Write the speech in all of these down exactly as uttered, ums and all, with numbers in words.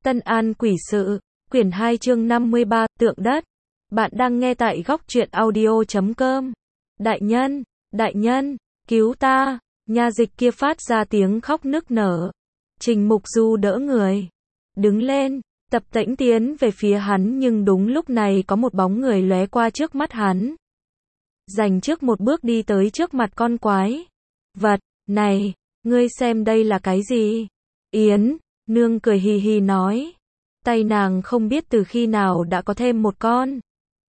Tân An Quỷ Sự, quyển hai chương năm mươi ba, Tượng Đất. Bạn đang nghe tại góc truyện audio chấm com. Đại nhân, đại nhân, cứu ta. Nha dịch kia phát ra tiếng khóc nức nở. Trình Mục Du đỡ người. Đứng lên, tập tễnh tiến về phía hắn, nhưng đúng lúc này có một bóng người lóe qua trước mắt hắn. Dành trước một bước đi tới trước mặt con quái vật. Này, ngươi xem đây là cái gì? Yến Nương cười hì hì nói. Tay nàng không biết từ khi nào đã có thêm một con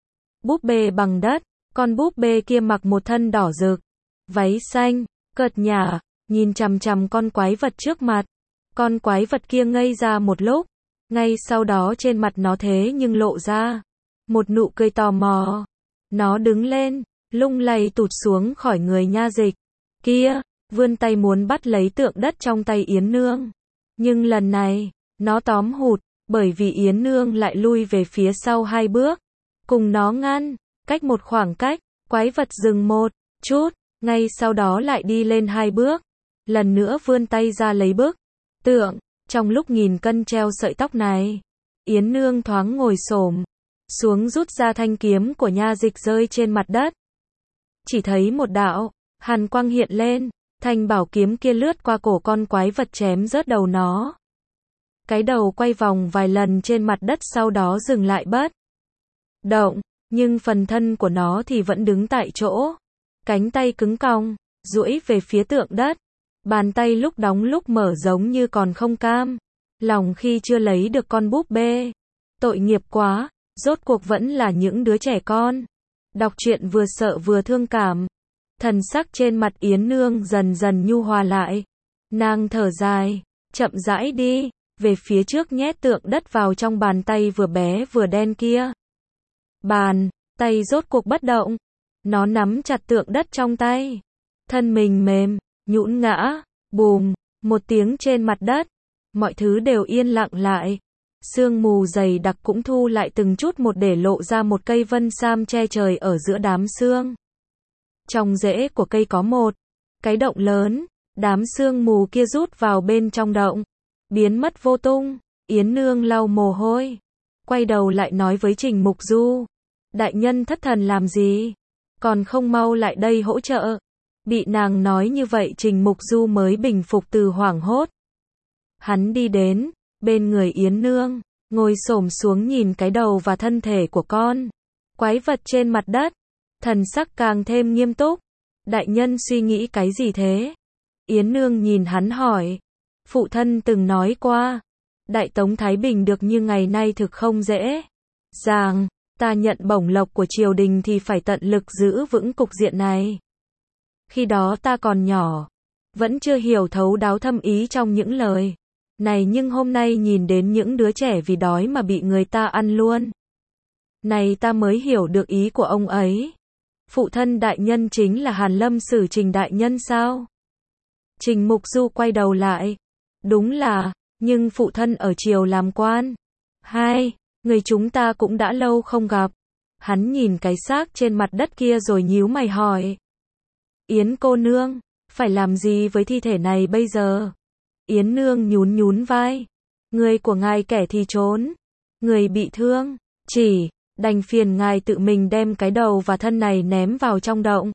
búp bê bằng đất. Con búp bê kia mặc một thân đỏ rực, váy xanh, cợt nhả, nhìn chằm chằm con quái vật trước mặt. Con quái vật kia ngây ra một lúc, ngay sau đó trên mặt nó thế nhưng lộ ra một nụ cười tò mò. Nó đứng lên, lung lay tụt xuống khỏi người nha dịch kia, vươn tay muốn bắt lấy tượng đất trong tay Yến Nương. Nhưng lần này, nó tóm hụt, bởi vì Yến Nương lại lui về phía sau hai bước, cùng nó ngăn, cách một khoảng cách. Quái vật dừng một chút, ngay sau đó lại đi lên hai bước, lần nữa vươn tay ra lấy bức tượng. Trong lúc nghìn cân treo sợi tóc này, Yến Nương thoáng ngồi xổm xuống, rút ra thanh kiếm của nha dịch rơi trên mặt đất. Chỉ thấy một đạo hàn quang hiện lên, thanh bảo kiếm kia lướt qua cổ con quái vật chém rớt đầu nó. Cái đầu quay vòng vài lần trên mặt đất, sau đó dừng lại bất động, nhưng phần thân của nó thì vẫn đứng tại chỗ. Cánh tay cứng cong, duỗi về phía tượng đất. Bàn tay lúc đóng lúc mở giống như còn không cam lòng khi chưa lấy được con búp bê. Tội nghiệp quá, rốt cuộc vẫn là những đứa trẻ con. Đọc truyện vừa sợ vừa thương cảm. Thần sắc trên mặt Yến Nương dần dần nhu hòa lại. Nàng thở dài, chậm rãi đi về phía trước, nhét tượng đất vào trong bàn tay vừa bé vừa đen kia. Bàn tay rốt cuộc bất động. Nó nắm chặt tượng đất trong tay. Thân mình mềm, nhũn ngã, bùm, một tiếng trên mặt đất. Mọi thứ đều yên lặng lại. Sương mù dày đặc cũng thu lại từng chút một để lộ ra một cây vân sam che trời ở giữa đám sương. Trong rễ của cây có một cái động lớn. Đám sương mù kia rút vào bên trong động, biến mất vô tung. Yến Nương lau mồ hôi, quay đầu lại nói với Trình Mục Du. Đại nhân thất thần làm gì? Còn không mau lại đây hỗ trợ. Bị nàng nói như vậy, Trình Mục Du mới bình phục từ hoảng hốt. Hắn đi đến bên người Yến Nương, ngồi xổm xuống nhìn cái đầu và thân thể của con quái vật trên mặt đất. Thần sắc càng thêm nghiêm túc. Đại nhân suy nghĩ cái gì thế? Yến Nương nhìn hắn hỏi. Phụ thân từng nói qua, Đại Tống Thái Bình được như ngày nay thực không dễ dàng. Ta nhận bổng lộc của triều đình thì phải tận lực giữ vững cục diện này. Khi đó ta còn nhỏ, vẫn chưa hiểu thấu đáo thâm ý trong những lời này, nhưng hôm nay nhìn đến những đứa trẻ vì đói mà bị người ta ăn luôn, này ta mới hiểu được ý của ông ấy. Phụ thân đại nhân chính là Hàn Lâm Sử Trình đại nhân sao? Trình Mục Du quay đầu lại. Đúng là, nhưng phụ thân ở triều làm quan. Hai, người chúng ta cũng đã lâu không gặp. Hắn nhìn cái xác trên mặt đất kia rồi nhíu mày hỏi. Yến cô nương, phải làm gì với thi thể này bây giờ? Yến Nương nhún nhún vai. Người của ngài kẻ thì trốn, người bị thương, chỉ đành phiền ngài tự mình đem cái đầu và thân này ném vào trong động.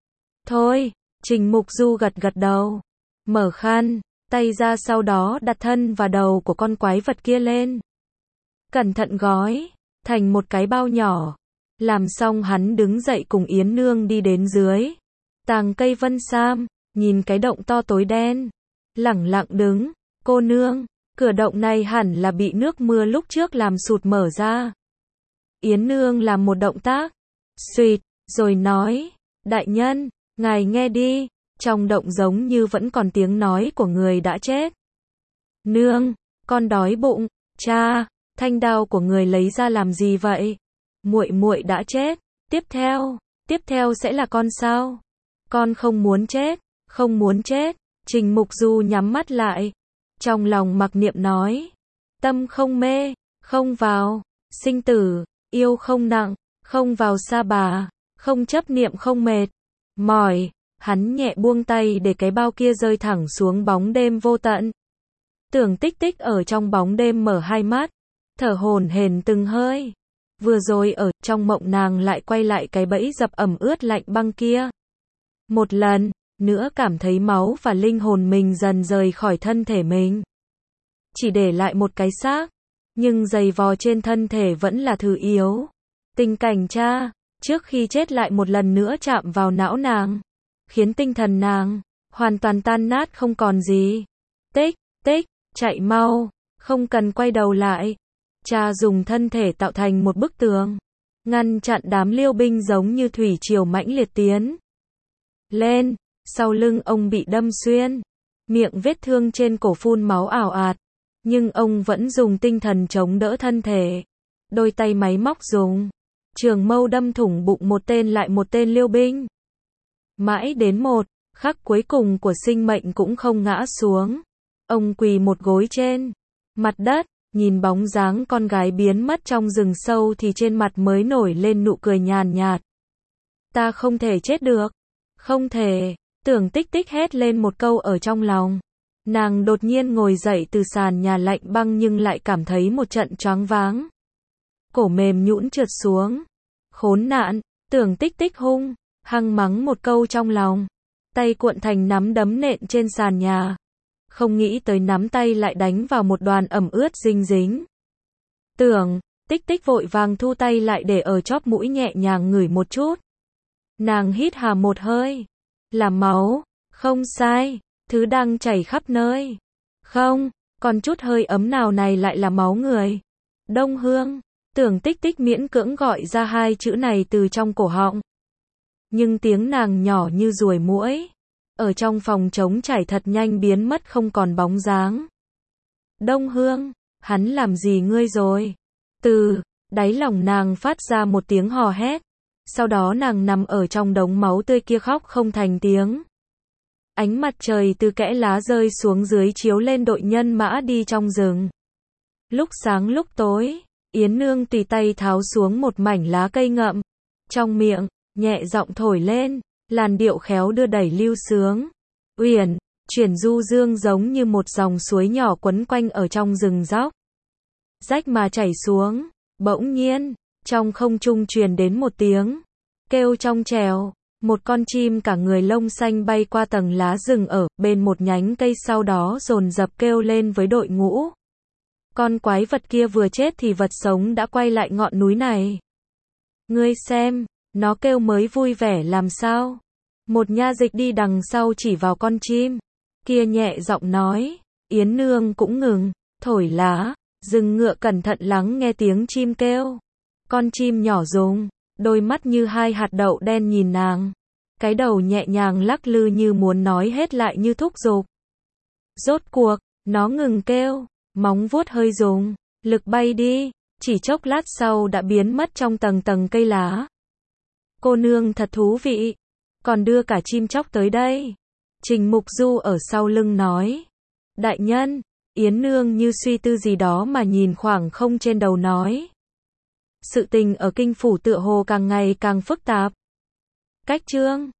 Thôi, Trình Mục Du gật gật đầu, mở khăn tay ra, sau đó đặt thân và đầu của con quái vật kia lên. Cẩn thận gói thành một cái bao nhỏ. Làm xong hắn đứng dậy cùng Yến Nương đi đến dưới tàng cây vân sam, nhìn cái động to tối đen, lẳng lặng đứng. Cô nương, cửa động này hẳn là bị nước mưa lúc trước làm sụt mở ra. Yến Nương làm một động tác suýt, rồi nói. Đại nhân, ngài nghe đi, trong động giống như vẫn còn tiếng nói của người đã chết. Nương, con đói bụng. Cha, thanh đao của người lấy ra làm gì vậy? Muội muội đã chết. Tiếp theo, tiếp theo sẽ là con sao? Con không muốn chết, không muốn chết. Trình Mục Du nhắm mắt lại, trong lòng mặc niệm nói. Tâm không mê, không vào sinh tử, yêu không nặng, không vào sa bà, không chấp niệm, không mệt mỏi. Hắn nhẹ buông tay để cái bao kia rơi thẳng xuống bóng đêm vô tận. Tưởng Tích Tích ở trong bóng đêm mở hai mắt, thở hổn hển từng hơi. Vừa rồi ở trong mộng nàng lại quay lại cái bẫy dập ẩm ướt lạnh băng kia. Một lần nữa cảm thấy máu và linh hồn mình dần rời khỏi thân thể mình. Chỉ để lại một cái xác, nhưng giày vò trên thân thể vẫn là thứ yếu. Tình cảnh cha, trước khi chết lại một lần nữa chạm vào não nàng, khiến tinh thần nàng hoàn toàn tan nát không còn gì. Tích, tích, chạy mau, không cần quay đầu lại. Cha dùng thân thể tạo thành một bức tường, ngăn chặn đám liêu binh giống như thủy triều mãnh liệt tiến lên. Sau lưng ông bị đâm xuyên, miệng vết thương trên cổ phun máu ảo ạt, nhưng ông vẫn dùng tinh thần chống đỡ thân thể. Đôi tay máy móc dùng trường mâu đâm thủng bụng một tên lại một tên liêu binh. Mãi đến một khắc cuối cùng của sinh mệnh cũng không ngã xuống. Ông quỳ một gối trên mặt đất, nhìn bóng dáng con gái biến mất trong rừng sâu thì trên mặt mới nổi lên nụ cười nhàn nhạt. Ta không thể chết được. Không thể. Tưởng Tích Tích hét lên một câu ở trong lòng. Nàng đột nhiên ngồi dậy từ sàn nhà lạnh băng nhưng lại cảm thấy một trận choáng váng. Cổ mềm nhũn trượt xuống. Khốn nạn, Tưởng Tích Tích hung hăng mắng một câu trong lòng. Tay cuộn thành nắm đấm nện trên sàn nhà. Không nghĩ tới nắm tay lại đánh vào một đoàn ẩm ướt dinh dính. Tưởng Tích Tích vội vàng thu tay lại để ở chóp mũi nhẹ nhàng ngửi một chút. Nàng hít hà một hơi. Là máu. Không sai. Thứ đang chảy khắp nơi. Không, còn chút hơi ấm nào này lại là máu người. Đông Hương. Tưởng Tích Tích miễn cưỡng gọi ra hai chữ này từ trong cổ họng. Nhưng tiếng nàng nhỏ như ruồi muỗi. Ở trong phòng trống trải thật nhanh biến mất không còn bóng dáng. Đông Hương, hắn làm gì ngươi rồi? Từ đáy lòng nàng phát ra một tiếng hò hét. Sau đó nàng nằm ở trong đống máu tươi kia khóc không thành tiếng. Ánh mặt trời từ kẽ lá rơi xuống dưới chiếu lên đội nhân mã đi trong rừng. Lúc sáng lúc tối, Yến Nương tùy tay tháo xuống một mảnh lá cây ngậm. Trong miệng, nhẹ giọng thổi lên, làn điệu khéo đưa đẩy lưu sướng. Uyển, chuyển du dương giống như một dòng suối nhỏ quấn quanh ở trong rừng róc. Rách mà chảy xuống, bỗng nhiên, trong không trung truyền đến một tiếng kêu trong trèo. Một con chim cả người lông xanh bay qua tầng lá rừng ở bên một nhánh cây sau đó dồn dập kêu lên với đội ngũ. Con quái vật kia vừa chết thì vật sống đã quay lại ngọn núi này. Ngươi xem, nó kêu mới vui vẻ làm sao. Một nha dịch đi đằng sau chỉ vào con chim kia nhẹ giọng nói. Yến Nương cũng ngừng thổi lá, dừng ngựa cẩn thận lắng nghe tiếng chim kêu. Con chim nhỏ dùng đôi mắt như hai hạt đậu đen nhìn nàng. Cái đầu nhẹ nhàng lắc lư như muốn nói hết lại như thúc giục. Rốt cuộc, nó ngừng kêu, móng vuốt hơi dùng lực bay đi, chỉ chốc lát sau đã biến mất trong tầng tầng cây lá. Cô nương thật thú vị, còn đưa cả chim chóc tới đây. Trình Mục Du ở sau lưng nói. Đại nhân, Yến Nương như suy tư gì đó mà nhìn khoảng không trên đầu nói. Sự tình ở kinh phủ tựa hồ càng ngày càng phức tạp. Cách chương